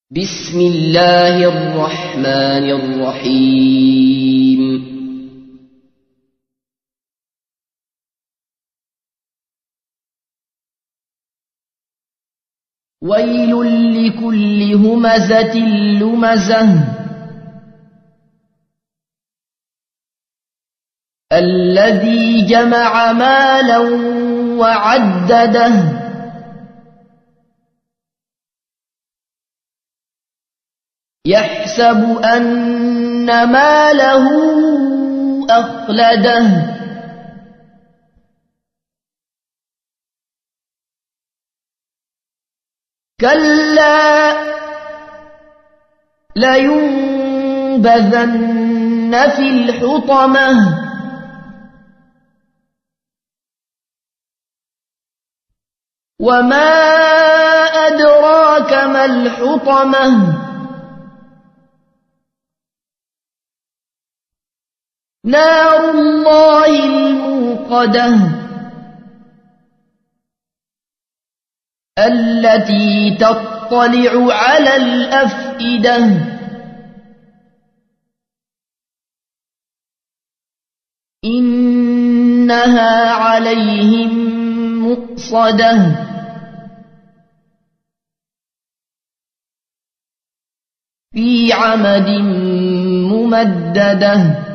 بسم الله الرحمن الرحيم ويل لكل همزة لمزة الذي جمع مالا وعدده يحسب أن ماله أخلده كلا لينبذن في الحطمة وما أدراك ما الحطمة نار الله الموقدة التي تطلع على الأفئدة إنها عليهم مؤصدة في عمد ممددة